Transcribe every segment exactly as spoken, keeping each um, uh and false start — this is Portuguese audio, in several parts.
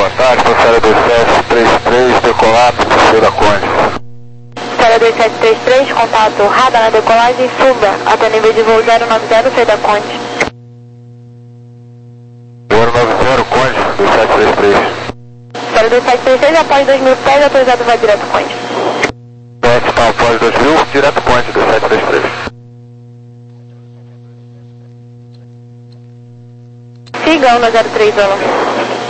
boa tarde, passada dois sete três três, decolado, Sul da Conde. Passada dois sete três três, contato radar na decolagem, suba até nível de voo zero nove zero, Sul da Conde. zero nove zero, Conde, dois sete três três. Passada dois sete três três, após dois mil pés, autorizado vai direto Conde. sete, tá, após dois mil, direto Conde, dois sete três três. Siga um zero três um.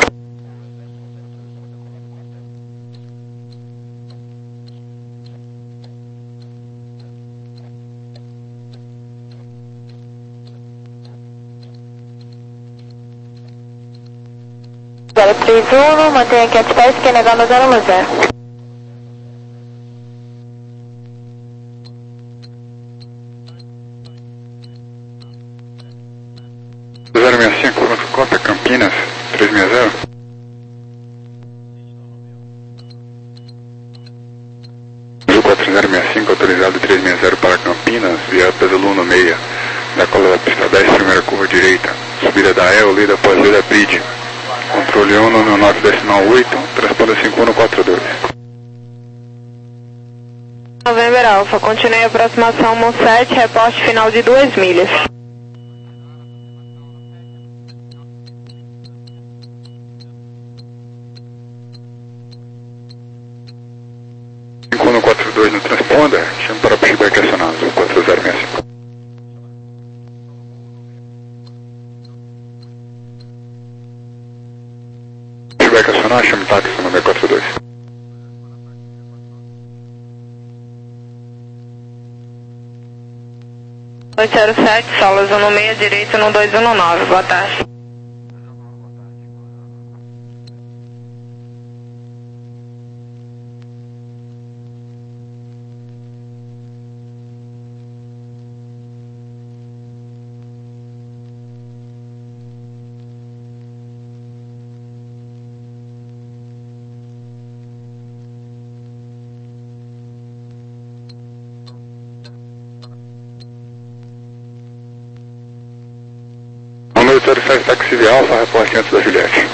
zero três um, mantenha aqui as pés, que é negar no zero zero. zero seis cinco, cópia Campinas, três seis zero. mil quatrocentos e sessenta e cinco, autorizado três seis zero para Campinas, via Pesaluno meia, da cola da pista dez, primeira curva direita, subida da E, lida após lida P I D. Controle um no nove decimal oito, transponder cinco um quatro dois. November Alpha, continue a aproximação M sete, reporte final de duas milhas. cinco um quatro dois no transponder, chame para pushback acionado, quatro zero seis cinco. Pushback acionado, chame táxi no seis quatro dois. dois zero sete, solos um seis, direito no dois um nove, boa tarde. zero sete, táxi de Alfa, reporte antes da Juliette.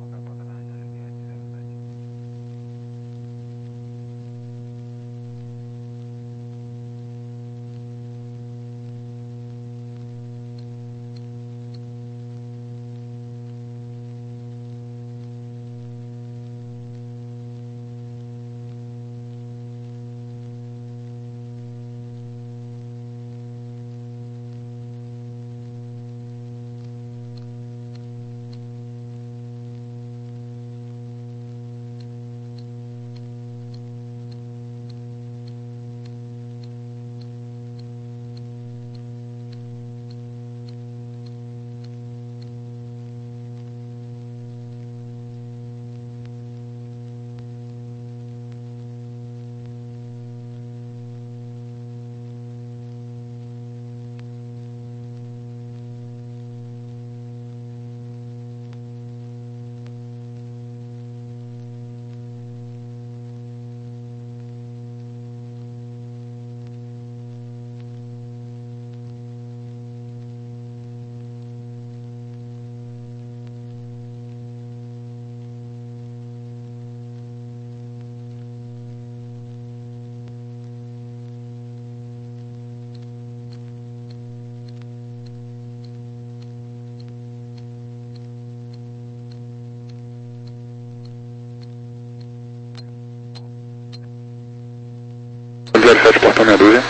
zero sete, portão meia dúzia.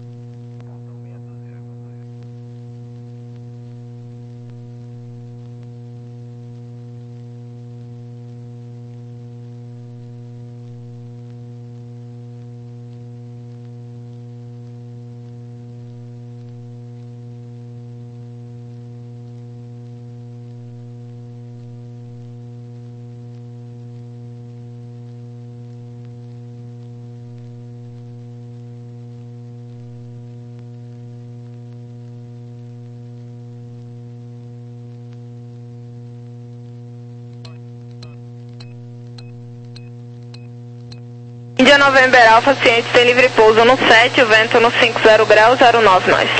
Índia November Alpha, ciente, tem livre pouso no sete, o vento no cinco zero graus, zero nove nós.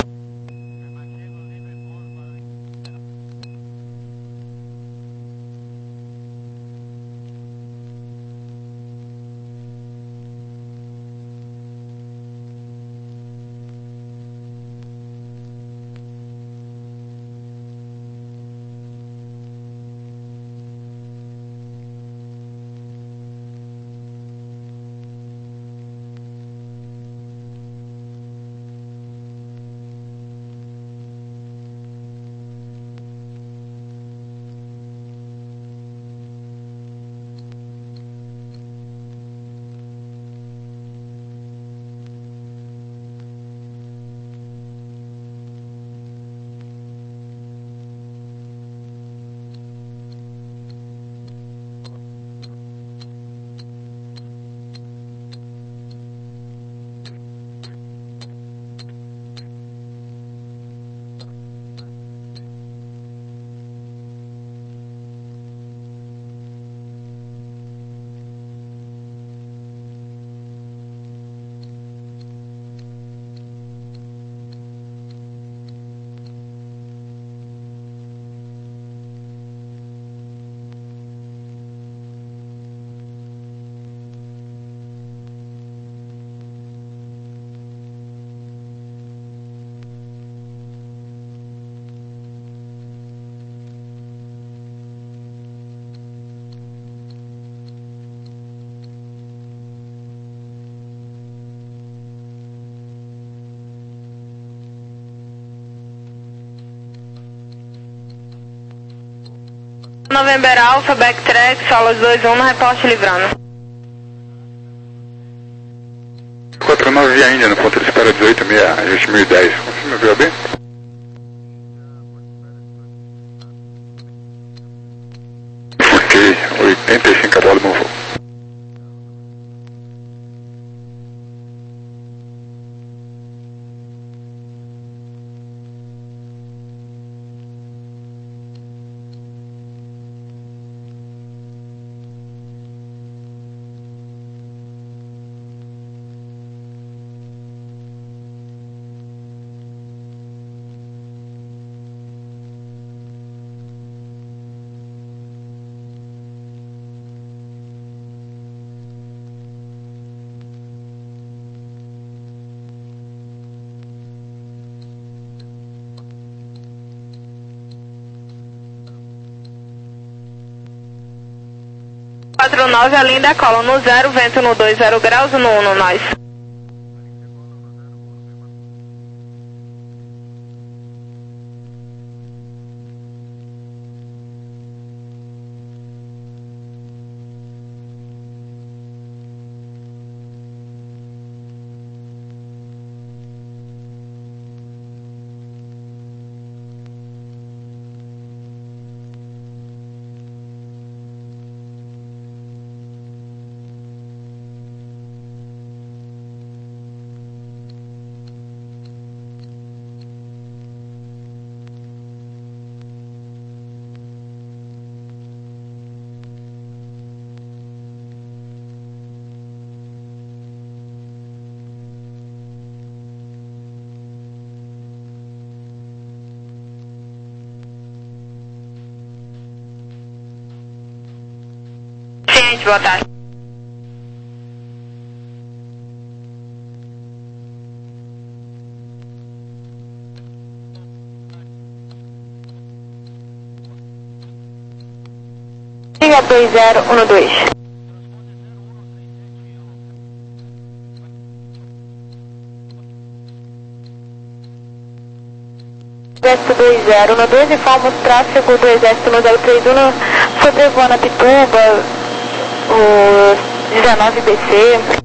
November Alpha, backtrack, solas dois um, no reporte livrando. quatro nove via Índia, no ponto de espera dezoito seis, ajuste mil e dez. Confirma o V O B? Ok, oitenta e cinco a bordo, bom voo. quatro nove, a linha da cola no zero, vento no dois zero graus, no um no nós. Ciente, boa tarde. Siga dois zero um dois. Exército dois zero um dois, informa o tráfego do Exército no zero três um, sobrevoando a Pituba, o dezenove B C.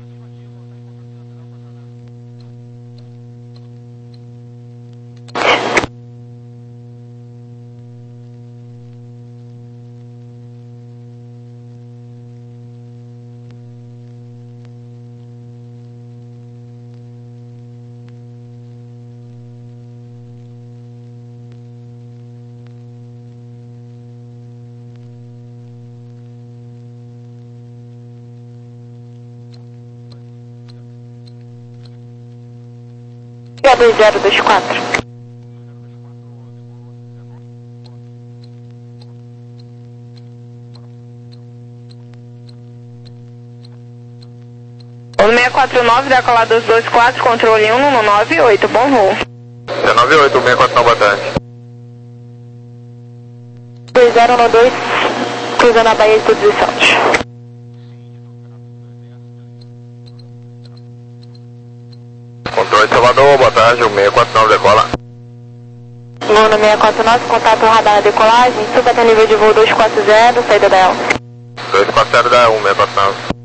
dois zero dois quatro. O seis quatro nove, decolar dois dois quatro, controle um no nove oito, bom voo. É nove oito, seis quatro nove, boa tarde. dois zero um dois, cruzando a Baía de Todos os Santos. Controle Salvador, boa tarde, o seis quatro nove decola. Luna seis quatro nove, contato radar na decolagem, suba até nível de voo dois quatro zero, saída da E L. dois quatro zero da um, seis quatro nove.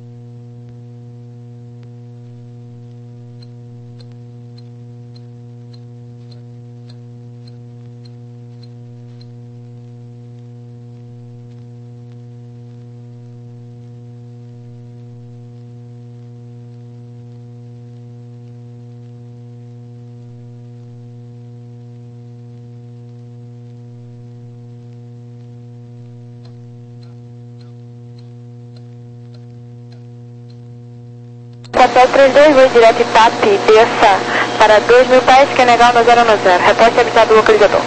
Hotel três dois, voo direto Itape, desça para dois mil pés, que é negar no zero no zero. Reporte avisado do localizador.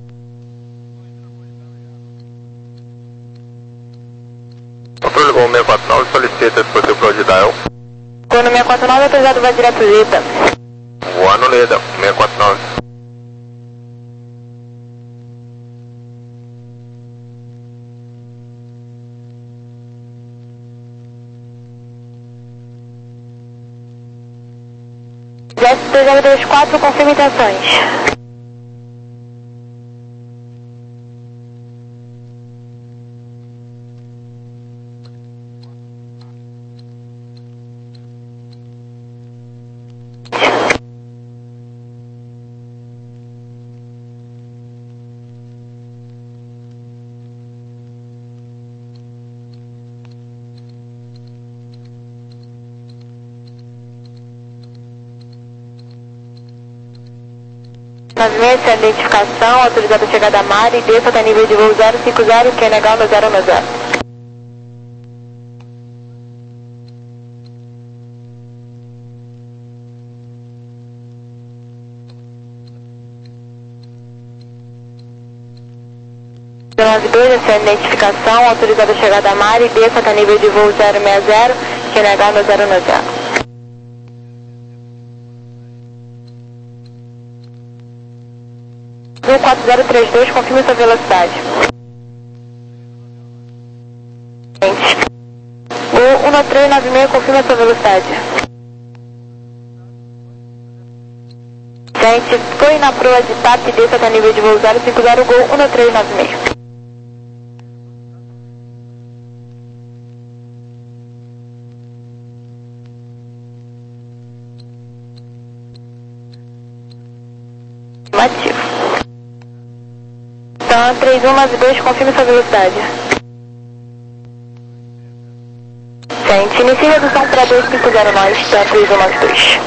Controle Gol seis quatro nove, solicita se possível para o Dial. Quando seis quatro nove, autorizado vai direto Leda. Voando Leda, seis quatro nove. dois zero dois quatro, confirma intenções. nove seis, sem identificação, autorizada a chegada a mar e desça até nível de voo zero cinco zero, que é legal no zero no zero. nove dois, sem identificação, autorizada a chegada a mar e desça até nível de voo zero seis zero, que é legal no zero no zero. Voo quatro zero três dois, confirme sua velocidade. Voo um três nove seis, confirme sua velocidade. Gente, foi na proa de T A P e desça até nível de voo zero cinco zero, Gol um três nove seis. Ativo. Então, três um nove dois, confirme sua velocidade. Gente, inicie redução para dois cinco zero nós, tá? três um nove dois.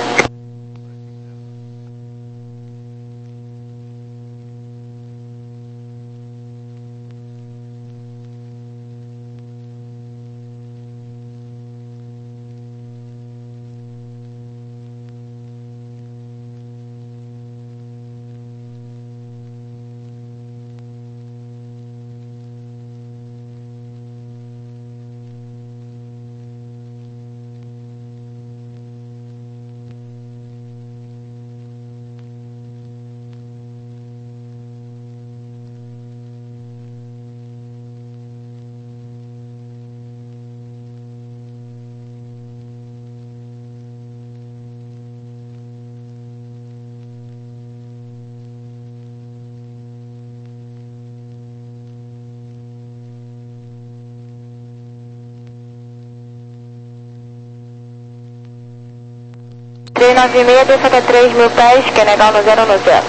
três nove seis, desça até três mil pés, que é legal no zero no zero.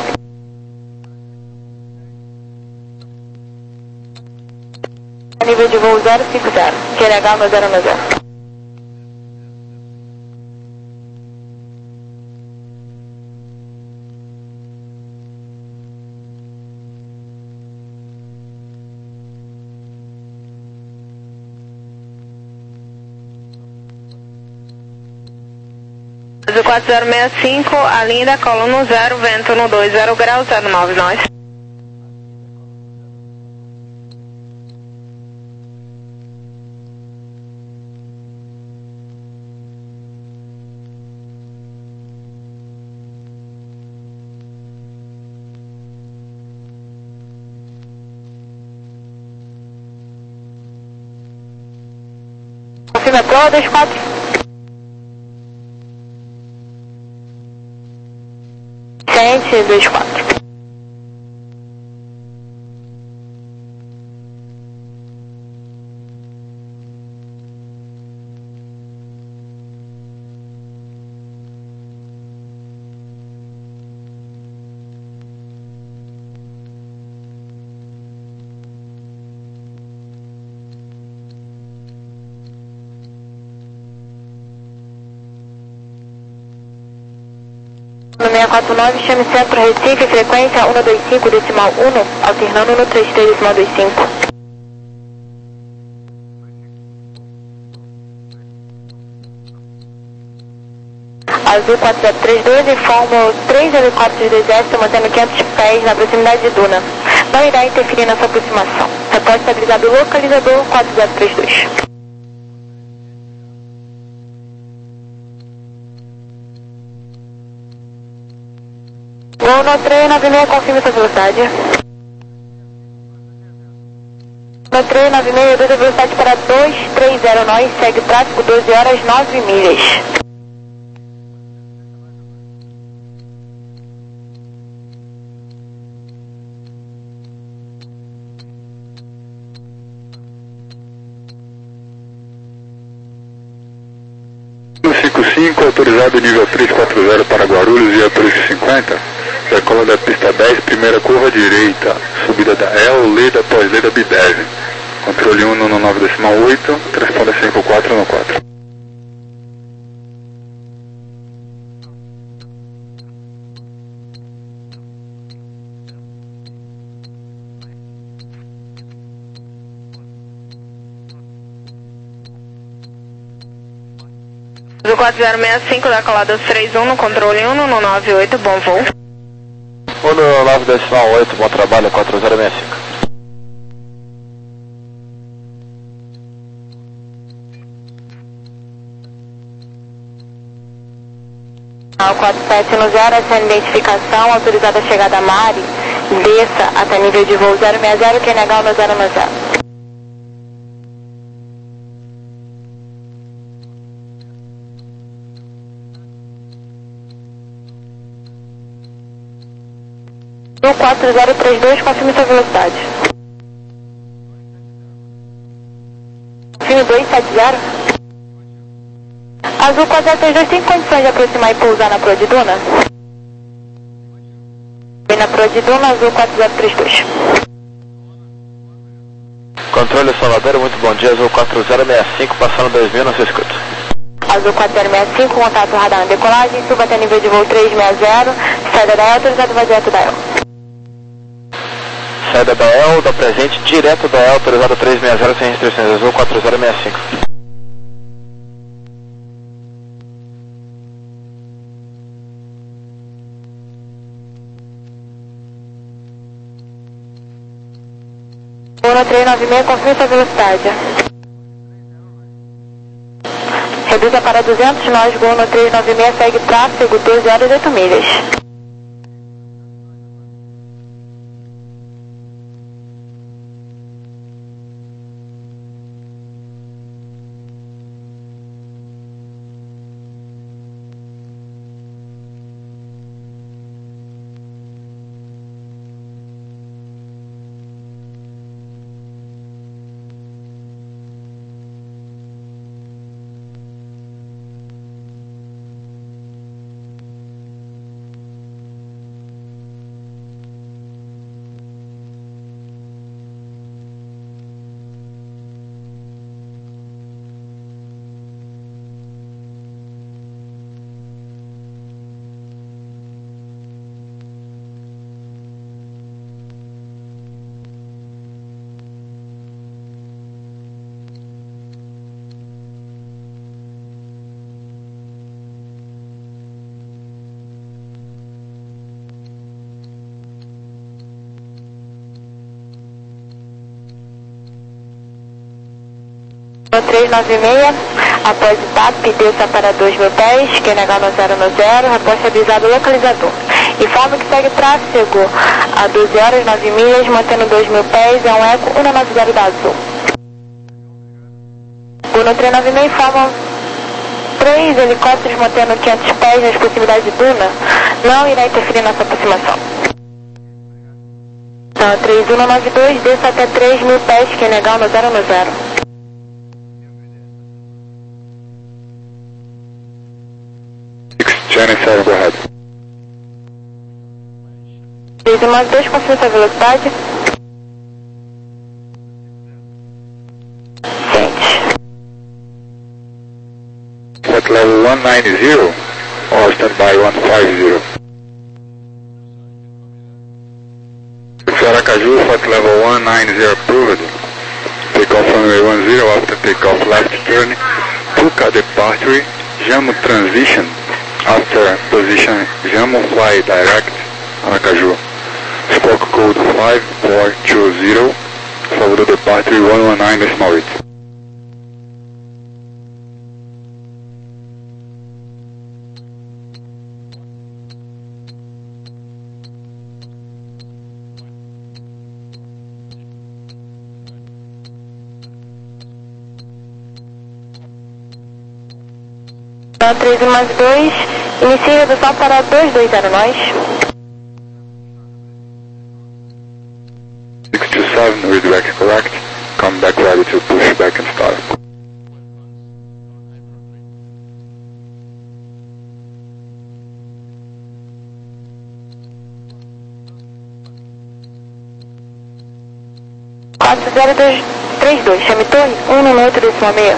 Nível de voo zero cinco zero, que é legal no zero no zero. quatro zero seis cinco, a linda, coluna zero, vento no dois zero graus, zero nove nós. Confirma a proa, dois quatro. Gente, dois quatro. No seis quatro nove, chame Centro Recife, frequência um dois cinco, decimal um, alternando no três três, decimal dois cinco. Azul quatro zero três dois, informa três helicópteros do Exército mantendo quinhentos pés na proximidade de Duna. Não irá interferir na sua aproximação. Reporte estabilizado localizador quatro zero três dois. Voo no três nove seis, confirme sua velocidade. No três nove seis, reduz a velocidade para dois três zero nós, segue tráfego doze horas nove milhas. cinco cinco, autorizado nível três quatro zero para Guarulhos e a três cinquenta. Decola da pista dez, primeira curva direita, subida da E L, Leda, pós-Leda, Bidev. Controle um no nove decimal oito, transponder cinco quatro no quatro. Azul quatro zero seis cinco, decolada três um no controle um no nove oito, bom voo. um no nove decimal oito, bom trabalho, quatro zero seis cinco. quatro sete no zero, essa identificação, autorizada a chegada a Mari, desça até nível de voo zero seis zero, Q N H no zero no zero. No quatro zero três dois, confirme sua velocidade. Confirme dois sete zero. Azul quatro zero três dois, tem condições de aproximar e pousar na Proa de Duna? Vem na Proa de Duna, Azul quatro zero três dois. Controle Salvador, muito bom dia, Azul quatro zero seis cinco, passando dois mil, não se escuta. Azul quatro zero seis cinco, contato radar na decolagem, suba até nível de voo três seis zero, saída da E L, autorizado vai direto da E L. Saída da E L, da presente, direto da E L, autorizado três seis zero, sem restrições, Azul quatro zero seis cinco. Uno três nove seis, confirme sua velocidade. Reduza para duzentos, nós, Uno três nove seis, segue tráfego doze horas e oito milhas. três nove seis, após o T A P, desça para dois mil pés, Q N H no zero no zero, reposta avisado localizador. Informe que segue tráfego a doze horas, nove milhas, mantendo dois mil pés, é um eco um nove zero da Azul. Uno três nove seis informa três helicópteros mantendo quinhentos pés nas proximidades de Duna, não irá interferir nessa aproximação. Então, três um nove dois, desça até três mil pés, Q N H no zero no zero. Genesis, go ahead. três um nove dois, confirme sua velocidade. Sente. Flight level one nine zero or standby one five zero. Aracaju, flight level one nine zero approved. Takeoff runway one zero after takeoff left turn. Tuca departure, Jamo transition. After position, Jamo fly direct, Aracaju. Squawk code five four two zero, Salvador departure one one nine decimal eight. três um mais dois, inicie redução para dois dois zero nós. six two seven, redirect correct. Come back ready to push back and start. quatro zero dois três dois, chame torre, um minuto decimal meia.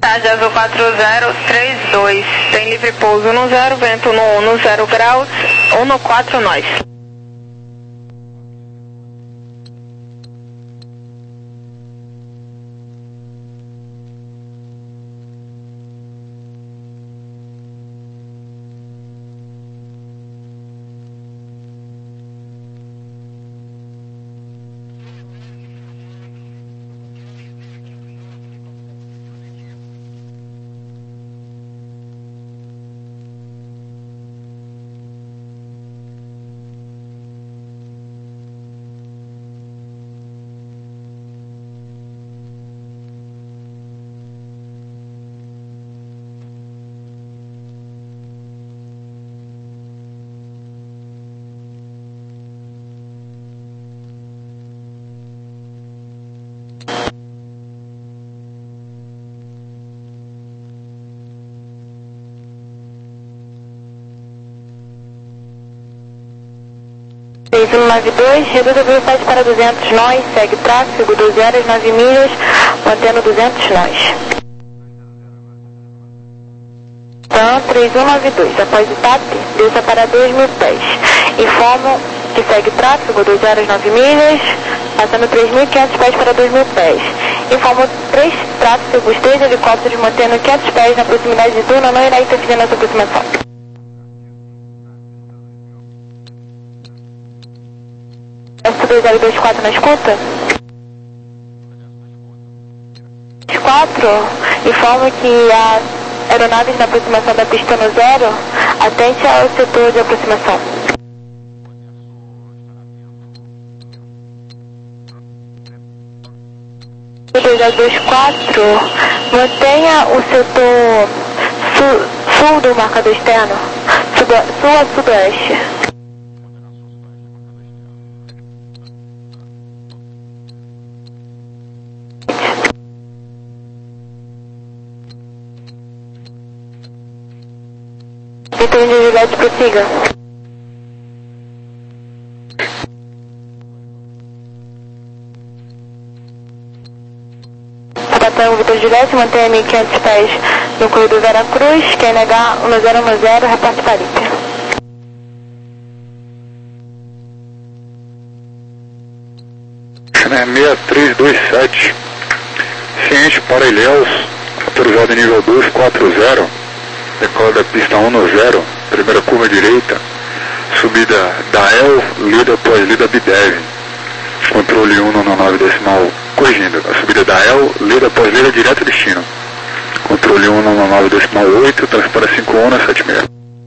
Tarde Azul quatro zero três dois, tem livre pouso no zero, vento no um, zero graus, um no quatro nós. três um nove dois, reduz a velocidade para duzentos nós, segue tráfego doze horas, nove milhas, mantendo duzentos nós. Então, três um nove dois, após o T A P, desça para dois mil pés. Informo que segue tráfego doze horas, nove milhas, passando três mil e quinhentos pés para dois mil pés. Informo três tráfegos, três helicópteros mantendo quinhentos pés na proximidade de Duna, não irá interferir nessa aproximação. S dois zero dois quatro na escuta? quatro, informo que as aeronaves na aproximação da pista no zero, atente ao setor de aproximação. S dois zero dois quatro, mantenha o setor sul, sul do marcador externo, sul, sul a sudoeste. Então, Juliette, prossiga. Batalhão Vitor Juliette, mantenha mil e quinhentos pés no corredor Veracruz, Q N H um zero um zero, reporte Felipe. seis três dois sete, ciente para Ilhéus, autorizado em nível dois quatro zero. Decola da pista um no zero, primeira curva direita, subida da E L, lida após lida Bidev, controle um no nove decimal, corrigindo, a subida da E L, lida após lida direto destino, controle um no nove decimal oito, transpara cinco um na sete seis.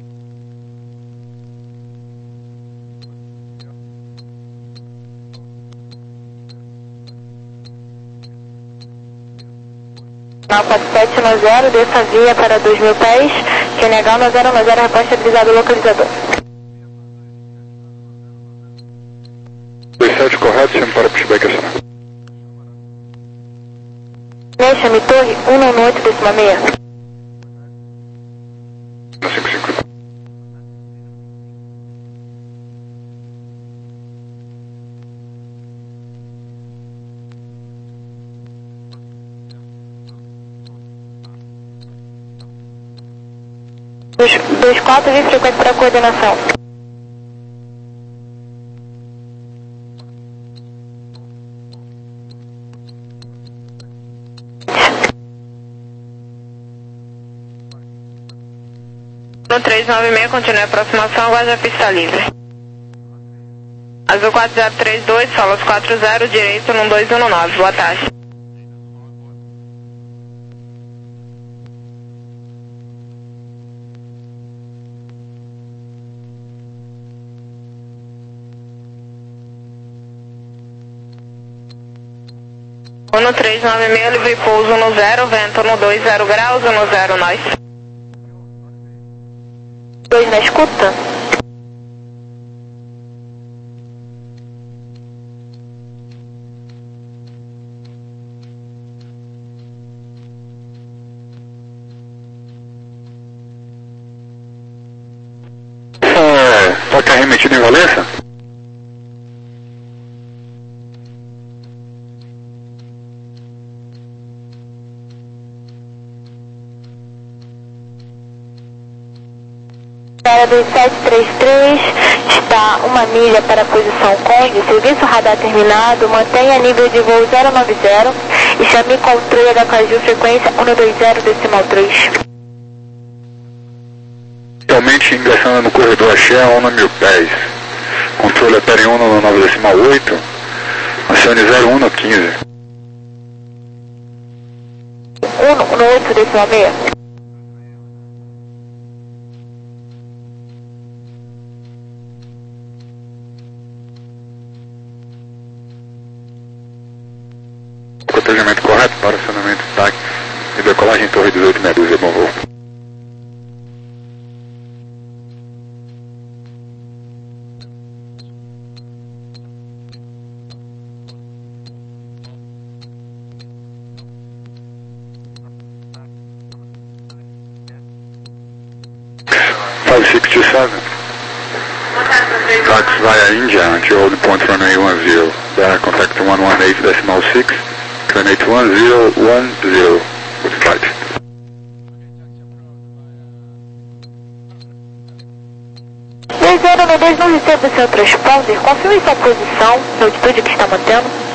quatro sete no zero, desça via para dois mil pés, Q N H no zero no zero, reposta estabilizado localizador. dois sete correto, chame para pushback acionar. Chame torre um nove oito décima meia. cinco cinco. dois quatro, vem frequente para coordenação. No três nove seis, continue a aproximação, aguarde a pista livre. Azul quatro zero três dois, solos quatro zero, direito no dois um nove, boa tarde. No três nove seis, livre pouso no zero, vento no dois zero graus, no zero nós. dois na escuta? É, toque arremetido em Valença? Vitória dois sete três três, está uma milha para a posição Conde, serviço radar terminado, mantenha nível de voo zero nove zero e chame controle da Caju frequência um dois zero decimal três. Atualmente ingressando no corredor Axé a um mil pés. Controle opera um no nove decimal oito, acione zero um no quinze. um no oito decimal seis. Cotejamento correto para acionamento T A C e decolagem em torre dezoito Medusa, bom voo. five six two seven. Tax via India until holding point runway one zero. There contact one one eight decimal six, turn eight one zero one zero with flight. dois zero nove dois não recebe o seu transponder, confirme sua posição, a altitude que está mantendo.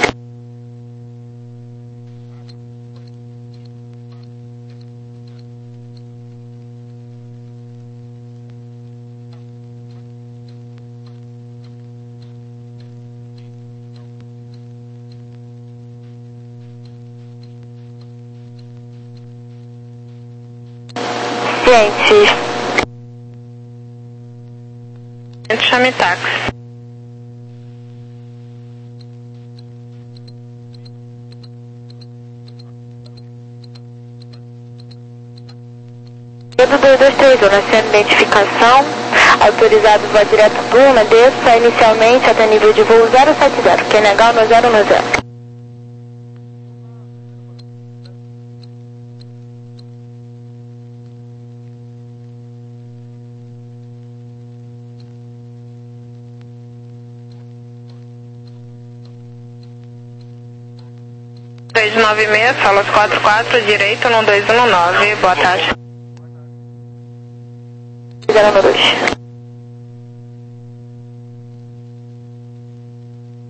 Cientes. Chame táxi. dois dois três um, na sua identificação, autorizado voar direto Duna, desça inicialmente até nível de voo zero sete zero, Q N H no zero no zero. três nove seis, salas quatro quatro, direito no dois um nove, boa tarde. zero dois.